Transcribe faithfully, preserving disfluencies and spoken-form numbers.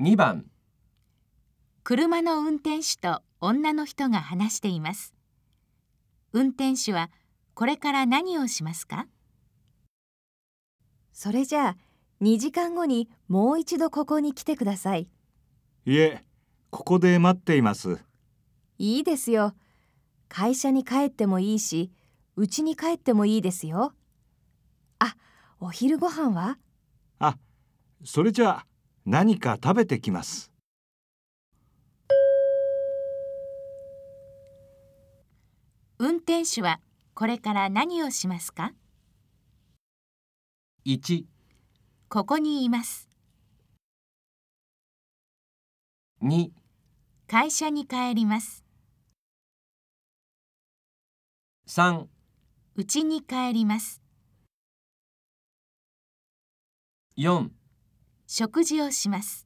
にばん、 車の運転手と女の人が話しています。運転手はこれから何をしますか？ それじゃあ、にじかんごにもう一度ここに来てください。 いえ、ここで待っています。 いいですよ。会社に帰ってもいいし、家に帰ってもいいですよ。あ、お昼ご飯は？ あ、それじゃあ何か食べてきます。 運転手はこれから何をしますか？ いち、 ここにいます。 に、 会社に帰ります。 さん、 家に帰ります。 よん、 食事をします。